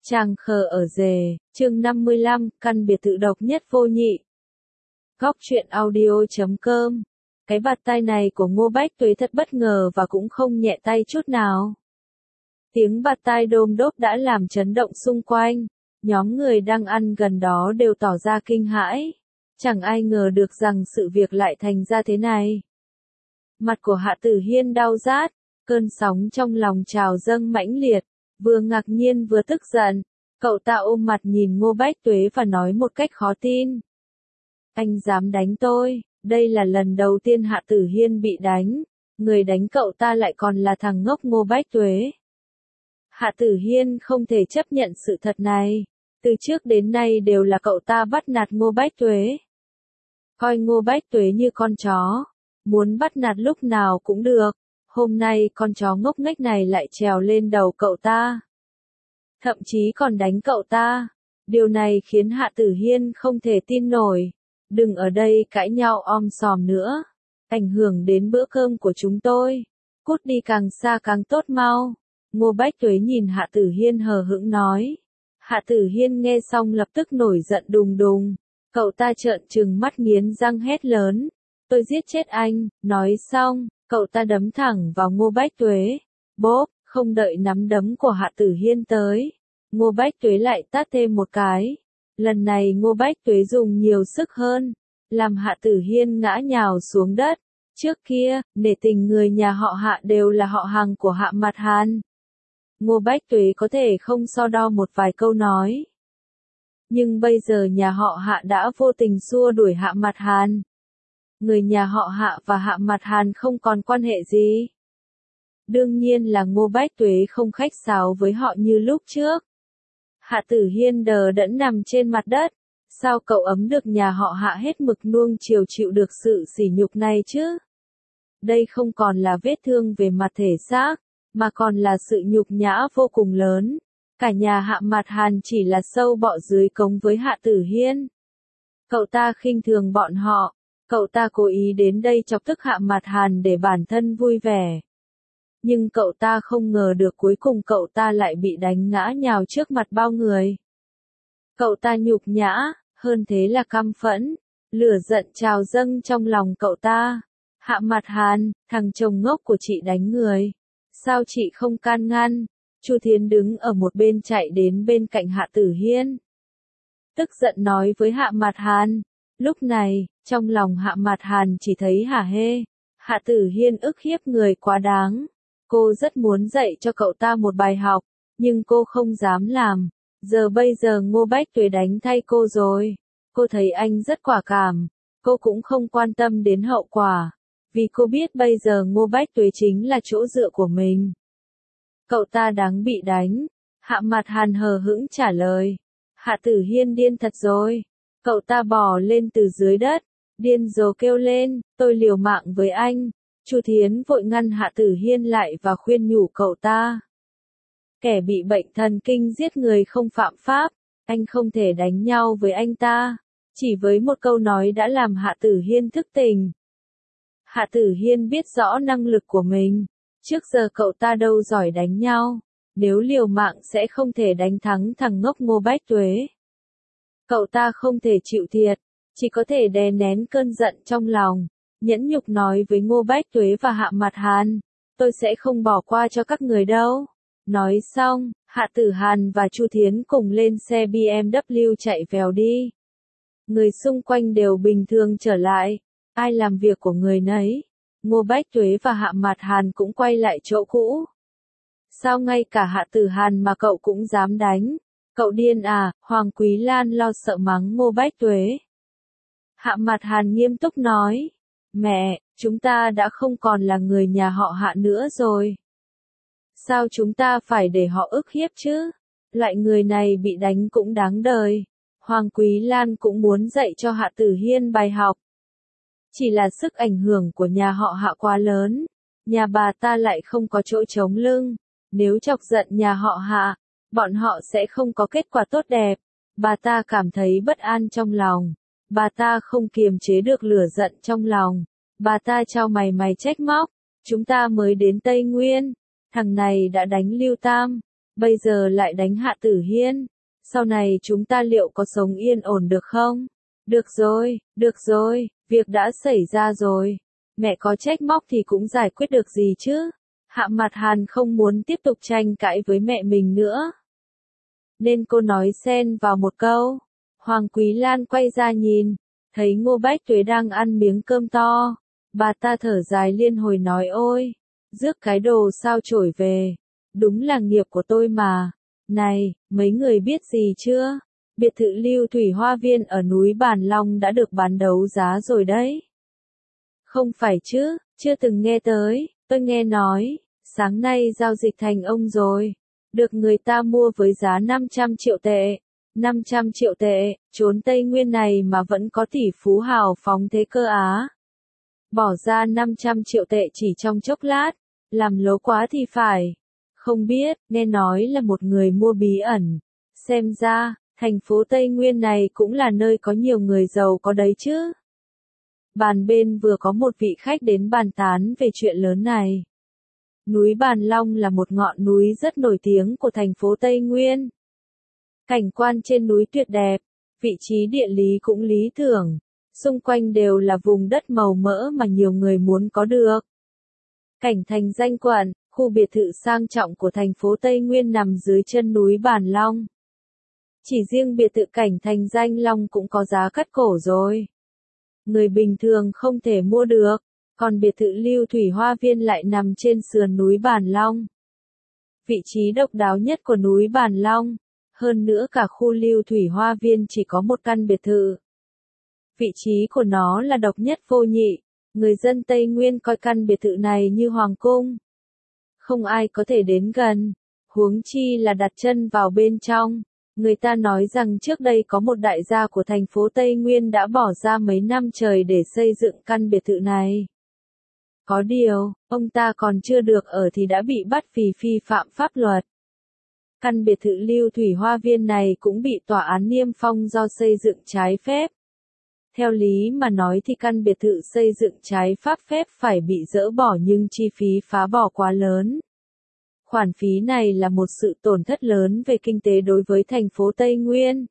Chàng khờ ở rề, chương 55, căn biệt thự độc nhất vô nhị. Góc truyện audio.com. Cái bạt tai này của Ngô Bách Tuế thật bất ngờ và cũng không nhẹ tay chút nào. Tiếng bạt tai đôm đốp đã làm chấn động xung quanh, nhóm người đang ăn gần đó đều tỏ ra kinh hãi. Chẳng ai ngờ được rằng sự việc lại thành ra thế này. Mặt của Hạ Tử Hiên đau rát, cơn sóng trong lòng trào dâng mãnh liệt. Vừa ngạc nhiên vừa tức giận, cậu ta ôm mặt nhìn Ngô Bách Tuế và nói một cách khó tin. Anh dám đánh tôi, đây là lần đầu tiên Hạ Tử Hiên bị đánh, người đánh cậu ta lại còn là thằng ngốc Ngô Bách Tuế. Hạ Tử Hiên không thể chấp nhận sự thật này, từ trước đến nay đều là cậu ta bắt nạt Ngô Bách Tuế. Coi Ngô Bách Tuế như con chó, muốn bắt nạt lúc nào cũng được. Hôm nay con chó ngốc nghếch này lại trèo lên đầu cậu ta. Thậm chí còn đánh cậu ta. Điều này khiến Hạ Tử Hiên không thể tin nổi. Đừng ở đây cãi nhau om sòm nữa. Ảnh hưởng đến bữa cơm của chúng tôi. Cút đi càng xa càng tốt mau. Ngô Bách Tuế nhìn Hạ Tử Hiên hờ hững nói. Hạ Tử Hiên nghe xong lập tức nổi giận đùng đùng. Cậu ta trợn trừng mắt nghiến răng hét lớn. Tôi giết chết anh, nói xong. Cậu ta đấm thẳng vào Ngô Bách Tuế. Bốp, không đợi nắm đấm của Hạ Tử Hiên tới. Ngô Bách Tuế lại tát thêm một cái. Lần này Ngô Bách Tuế dùng nhiều sức hơn, làm Hạ Tử Hiên ngã nhào xuống đất. Trước kia, nể tình người nhà họ Hạ đều là họ hàng của Hạ Mạt Hàn. Ngô Bách Tuế có thể không so đo một vài câu nói. Nhưng bây giờ nhà họ Hạ đã vô tình xua đuổi Hạ Mạt Hàn. Người nhà họ Hạ và Hạ Mạt Hàn không còn quan hệ gì. Đương nhiên là Ngô Bách Tuế không khách sáo với họ như lúc trước. Hạ Tử Hiên đờ đẫn nằm trên mặt đất. Sao cậu ấm được nhà họ Hạ hết mực nuông chiều chịu được sự sỉ nhục này chứ? Đây không còn là vết thương về mặt thể xác, mà còn là sự nhục nhã vô cùng lớn. Cả nhà Hạ Mạt Hàn chỉ là sâu bọ dưới cống với Hạ Tử Hiên. Cậu ta khinh thường bọn họ. Cậu ta cố ý đến đây chọc tức Hạ Mạt Hàn để bản thân vui vẻ. Nhưng cậu ta không ngờ được cuối cùng cậu ta lại bị đánh ngã nhào trước mặt bao người. Cậu ta nhục nhã, hơn thế là căm phẫn, lửa giận trào dâng trong lòng cậu ta. Hạ Mạt Hàn, thằng chồng ngốc của chị đánh người. Sao chị không can ngăn? Chu Thiến đứng ở một bên chạy đến bên cạnh Hạ Tử Hiên. Tức giận nói với Hạ Mạt Hàn. Lúc này, trong lòng Hạ Mạt Hàn chỉ thấy hả hê. Hạ Tử Hiên ức hiếp người quá đáng. Cô rất muốn dạy cho cậu ta một bài học, nhưng cô không dám làm. Bây giờ Ngô Bách Tuế đánh thay cô rồi. Cô thấy anh rất quả cảm. Cô cũng không quan tâm đến hậu quả. Vì cô biết bây giờ Ngô Bách Tuế chính là chỗ dựa của mình. Cậu ta đáng bị đánh. Hạ Mạt Hàn hờ hững trả lời. Hạ Tử Hiên điên thật rồi. Cậu ta bò lên từ dưới đất, điên rồ kêu lên, tôi liều mạng với anh. Chu Thiến vội ngăn Hạ Tử Hiên lại và khuyên nhủ cậu ta. Kẻ bị bệnh thần kinh giết người không phạm pháp, anh không thể đánh nhau với anh ta. Chỉ với một câu nói đã làm Hạ Tử Hiên thức tỉnh. Hạ Tử Hiên biết rõ năng lực của mình. Trước giờ cậu ta đâu giỏi đánh nhau. Nếu liều mạng sẽ không thể đánh thắng thằng ngốc Ngô Bách Tuế. Cậu ta không thể chịu thiệt, chỉ có thể đè nén cơn giận trong lòng, nhẫn nhục nói với Ngô Bách Tuế và Hạ Mạt Hàn, tôi sẽ không bỏ qua cho các người đâu. Nói xong, Hạ Tử Hàn và Chu Thiến cùng lên xe BMW chạy vèo đi. Người xung quanh đều bình thường trở lại, ai làm việc của người nấy. Ngô Bách Tuế và Hạ Mạt Hàn cũng quay lại chỗ cũ. Sao ngay cả Hạ Tử Hàn mà cậu cũng dám đánh? Cậu điên à? Hoàng Quý Lan lo sợ mắng Ngô Bách Tuế. Hạ Mạt Hàn nghiêm túc nói. Mẹ, chúng ta đã không còn là người nhà họ Hạ nữa rồi. Sao chúng ta phải để họ ức hiếp chứ? Loại người này bị đánh cũng đáng đời. Hoàng Quý Lan cũng muốn dạy cho Hạ Tử Hiên bài học. Chỉ là sức ảnh hưởng của nhà họ Hạ quá lớn. Nhà bà ta lại không có chỗ chống lưng. Nếu chọc giận nhà họ Hạ, bọn họ sẽ không có kết quả tốt đẹp. Bà ta cảm thấy bất an trong lòng. Bà ta không kiềm chế được lửa giận trong lòng. Bà ta chau mày trách móc. Chúng ta mới đến Tây Nguyên. Thằng này đã đánh Lưu Tam. bây giờ lại đánh Hạ Tử Hiên. Sau này chúng ta liệu có sống yên ổn được không? Được rồi, việc đã xảy ra rồi. Mẹ có trách móc thì cũng giải quyết được gì chứ? Hạ Mặt Hàn không muốn tiếp tục tranh cãi với mẹ mình nữa, nên cô nói xen vào một câu. Hoàng Quý Lan quay ra nhìn, thấy Ngô Bách Tuế đang ăn miếng cơm to. Bà ta thở dài liên hồi nói ôi, rước cái đồ sao chổi về. Đúng là nghiệp của tôi mà. Này, mấy người biết gì chưa? Biệt thự Lưu Thủy Hoa Viên ở núi Bàn Long đã được bán đấu giá rồi đấy. Không phải chứ, chưa từng nghe tới, tôi nghe nói, sáng nay giao dịch thành ông rồi. Được người ta mua với giá 500 triệu tệ. 500 triệu tệ, trốn Tây Nguyên này mà vẫn có tỷ phú hào phóng thế cơ á. Bỏ ra 500 triệu tệ chỉ trong chốc lát, làm lố quá thì phải. Không biết, nghe nói là một người mua bí ẩn. Xem ra, thành phố Tây Nguyên này cũng là nơi có nhiều người giàu có đấy chứ. Bàn bên vừa có một vị khách đến bàn tán về chuyện lớn này. Núi Bàn Long là một ngọn núi rất nổi tiếng của thành phố Tây Nguyên. Cảnh quan trên núi tuyệt đẹp, vị trí địa lý cũng lý tưởng, xung quanh đều là vùng đất màu mỡ mà nhiều người muốn có được. Cảnh thành danh quận, khu biệt thự sang trọng của thành phố Tây Nguyên nằm dưới chân núi Bàn Long. Chỉ riêng biệt thự cảnh thành danh Long cũng có giá cắt cổ rồi. Người bình thường không thể mua được, còn biệt thự Lưu Thủy Hoa Viên lại nằm trên sườn núi Bàn Long. Vị trí độc đáo nhất của núi Bàn Long, hơn nữa cả khu Lưu Thủy Hoa Viên chỉ có một căn biệt thự. Vị trí của nó là độc nhất vô nhị, người dân Tây Nguyên coi căn biệt thự này như hoàng cung. Không ai có thể đến gần, huống chi là đặt chân vào bên trong. Người ta nói rằng trước đây có một đại gia của thành phố Tây Nguyên đã bỏ ra mấy năm trời để xây dựng căn biệt thự này. Có điều, ông ta còn chưa được ở thì đã bị bắt vì vi phạm pháp luật. Căn biệt thự Lưu Thủy Hoa Viên này cũng bị tòa án niêm phong do xây dựng trái phép. Theo lý mà nói thì căn biệt thự xây dựng trái pháp phép phải bị dỡ bỏ nhưng chi phí phá bỏ quá lớn. Khoản phí này là một sự tổn thất lớn về kinh tế đối với thành phố Tây Nguyên.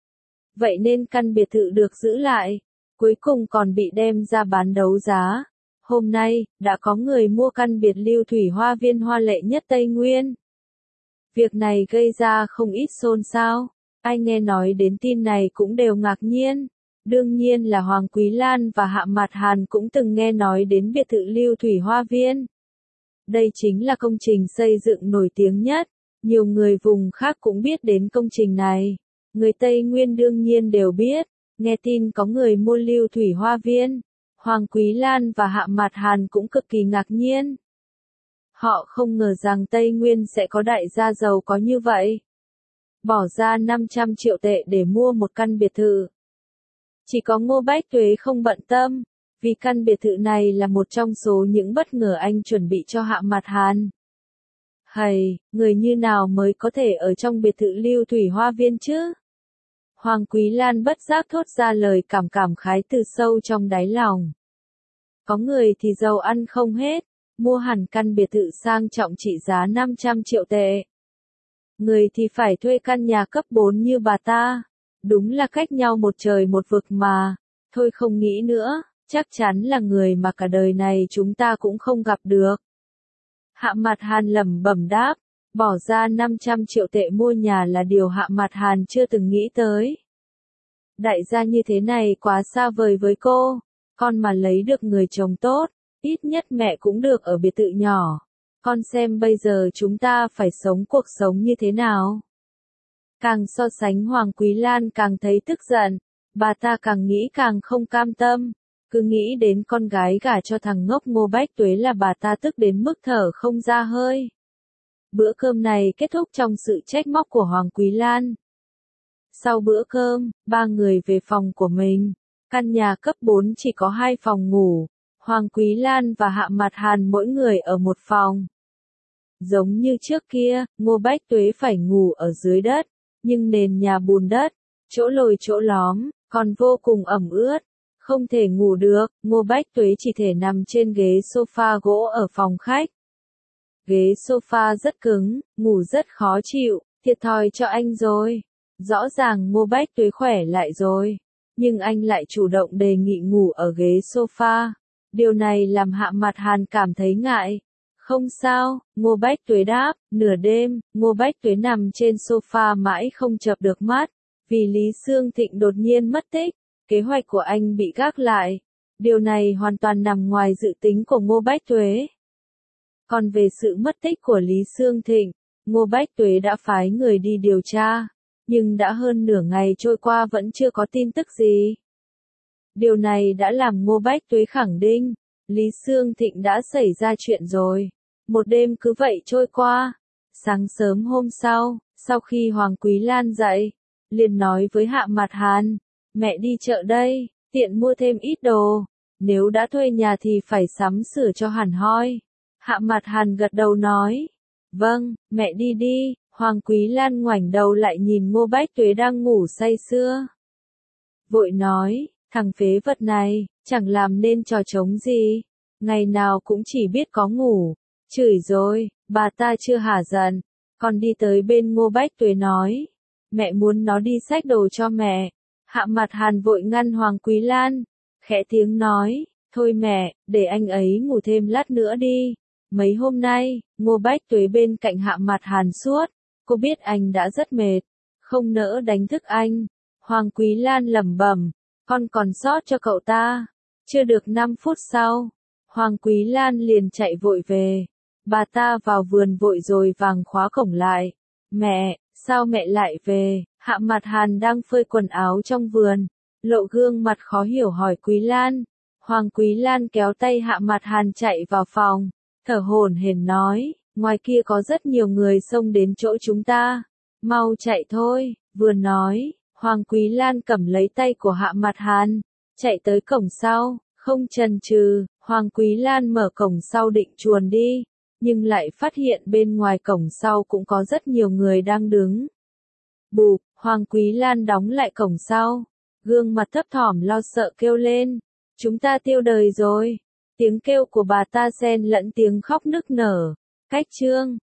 Vậy nên căn biệt thự được giữ lại, cuối cùng còn bị đem ra bán đấu giá. Hôm nay, đã có người mua căn biệt Lưu Thủy Hoa Viên hoa lệ nhất Tây Nguyên. Việc này gây ra không ít xôn xao. Ai nghe nói đến tin này cũng đều ngạc nhiên. Đương nhiên là Hoàng Quý Lan và Hạ Mặt Hàn cũng từng nghe nói đến biệt thự Lưu Thủy Hoa Viên. Đây chính là công trình xây dựng nổi tiếng nhất. Nhiều người vùng khác cũng biết đến công trình này. Người Tây Nguyên đương nhiên đều biết. Nghe tin có người mua Lưu Thủy Hoa Viên, Hoàng Quý Lan và Hạ Mặt Hàn cũng cực kỳ ngạc nhiên. Họ không ngờ rằng Tây Nguyên sẽ có đại gia giàu có như vậy. Bỏ ra 500 triệu tệ để mua một căn biệt thự. Chỉ có Ngô Bách Tuế không bận tâm, vì căn biệt thự này là một trong số những bất ngờ anh chuẩn bị cho Hạ Mặt Hàn. Hầy, người như nào mới có thể ở trong biệt thự Lưu Thủy Hoa Viên chứ? Hoàng Quý Lan bất giác thốt ra lời cảm khái từ sâu trong đáy lòng. Có người thì giàu ăn không hết, mua hẳn căn biệt thự sang trọng trị giá 500 triệu tệ. Người thì phải thuê căn nhà cấp 4 như bà ta. Đúng là cách nhau một trời một vực mà. Thôi không nghĩ nữa, chắc chắn là người mà cả đời này chúng ta cũng không gặp được. Hạ Mặt Hàn lẩm bẩm đáp, bỏ ra 500 triệu tệ mua nhà là điều Hạ Mặt Hàn chưa từng nghĩ tới. Đại gia như thế này quá xa vời với cô, con mà lấy được người chồng tốt, ít nhất mẹ cũng được ở biệt thự nhỏ. Con xem bây giờ chúng ta phải sống cuộc sống như thế nào. Càng so sánh Hoàng Quý Lan càng thấy tức giận, bà ta càng nghĩ càng không cam tâm, cứ nghĩ đến con gái gả cho thằng ngốc Ngô Bách Tuế là bà ta tức đến mức thở không ra hơi. Bữa cơm này kết thúc trong sự trách móc của Hoàng Quý Lan. Sau bữa cơm, ba người về phòng của mình. Căn nhà cấp 4 chỉ có 2 phòng ngủ. Hoàng Quý Lan và Hạ Mặt Hàn mỗi người ở một phòng. Giống như trước kia, Ngô Bách Tuế phải ngủ ở dưới đất, nhưng nền nhà bùn đất, chỗ lồi chỗ lõm, còn vô cùng ẩm ướt. Không thể ngủ được, Ngô Bách Tuế chỉ thể nằm trên ghế sofa gỗ ở phòng khách. Ghế sofa rất cứng, ngủ rất khó chịu, thiệt thòi cho anh rồi. Rõ ràng Ngô Bách Tuế khỏe lại rồi, nhưng anh lại chủ động đề nghị ngủ ở ghế sofa. Điều này làm Hạ Mặt Hàn cảm thấy ngại. Không sao, Ngô Bách Tuế đáp, nửa đêm, Ngô Bách Tuế nằm trên sofa mãi không chợp được mắt, vì Lý Xương Thịnh đột nhiên mất tích, kế hoạch của anh bị gác lại. Điều này hoàn toàn nằm ngoài dự tính của Ngô Bách Tuế. Còn về sự mất tích của Lý Xương Thịnh, Ngô Bách Tuế đã phái người đi điều tra, nhưng đã hơn nửa ngày trôi qua vẫn chưa có tin tức gì. Điều này đã làm Ngô Bách Tuế khẳng định, Lý Xương Thịnh đã xảy ra chuyện rồi. Một đêm cứ vậy trôi qua. Sáng sớm hôm sau khi Hoàng Quý Lan dậy, liền nói với Hạ Mặt Hàn, mẹ đi chợ đây, tiện mua thêm ít đồ. Nếu đã thuê nhà thì phải sắm sửa cho hẳn hoi. Hạ Mặt Hàn gật đầu nói, vâng, mẹ đi đi. Hoàng Quý Lan ngoảnh đầu lại nhìn Ngô Bách Tuế đang ngủ say sưa. Vội nói, thằng phế vật này, chẳng làm nên trò trống gì. Ngày nào cũng chỉ biết có ngủ. Chửi rồi, bà ta chưa hả giận. Còn đi tới bên Ngô Bách Tuế nói, mẹ muốn nó đi xách đồ cho mẹ. Hạ Mặt Hàn vội ngăn Hoàng Quý Lan, khẽ tiếng nói, thôi mẹ, để anh ấy ngủ thêm lát nữa đi. Mấy hôm nay, Ngô Bách Tuế bên cạnh Hạ Mặt Hàn suốt, cô biết anh đã rất mệt, không nỡ đánh thức anh. Hoàng Quý Lan lẩm bẩm, con còn sót cho cậu ta. Chưa được 5 phút sau, Hoàng Quý Lan liền chạy vội về. Bà ta vào vườn vội rồi vàng khóa cổng lại. Mẹ, sao mẹ lại về? Hạ Mặt Hàn đang phơi quần áo trong vườn, lộ gương mặt khó hiểu hỏi Quý Lan. Hoàng Quý Lan kéo tay Hạ Mặt Hàn chạy vào phòng, thở hổn hển nói, ngoài kia có rất nhiều người xông đến chỗ chúng ta. Mau chạy thôi, vừa nói, Hoàng Quý Lan cầm lấy tay của Hạ Mặt Hàn, chạy tới cổng sau, không chần chừ, Hoàng Quý Lan mở cổng sau định chuồn đi, nhưng lại phát hiện bên ngoài cổng sau cũng có rất nhiều người đang đứng. Bụp, Hoàng Quý Lan đóng lại cổng sau, gương mặt thấp thỏm lo sợ kêu lên, chúng ta tiêu đời rồi. Tiếng kêu của bà ta xen lẫn tiếng khóc nức nở. Cách chương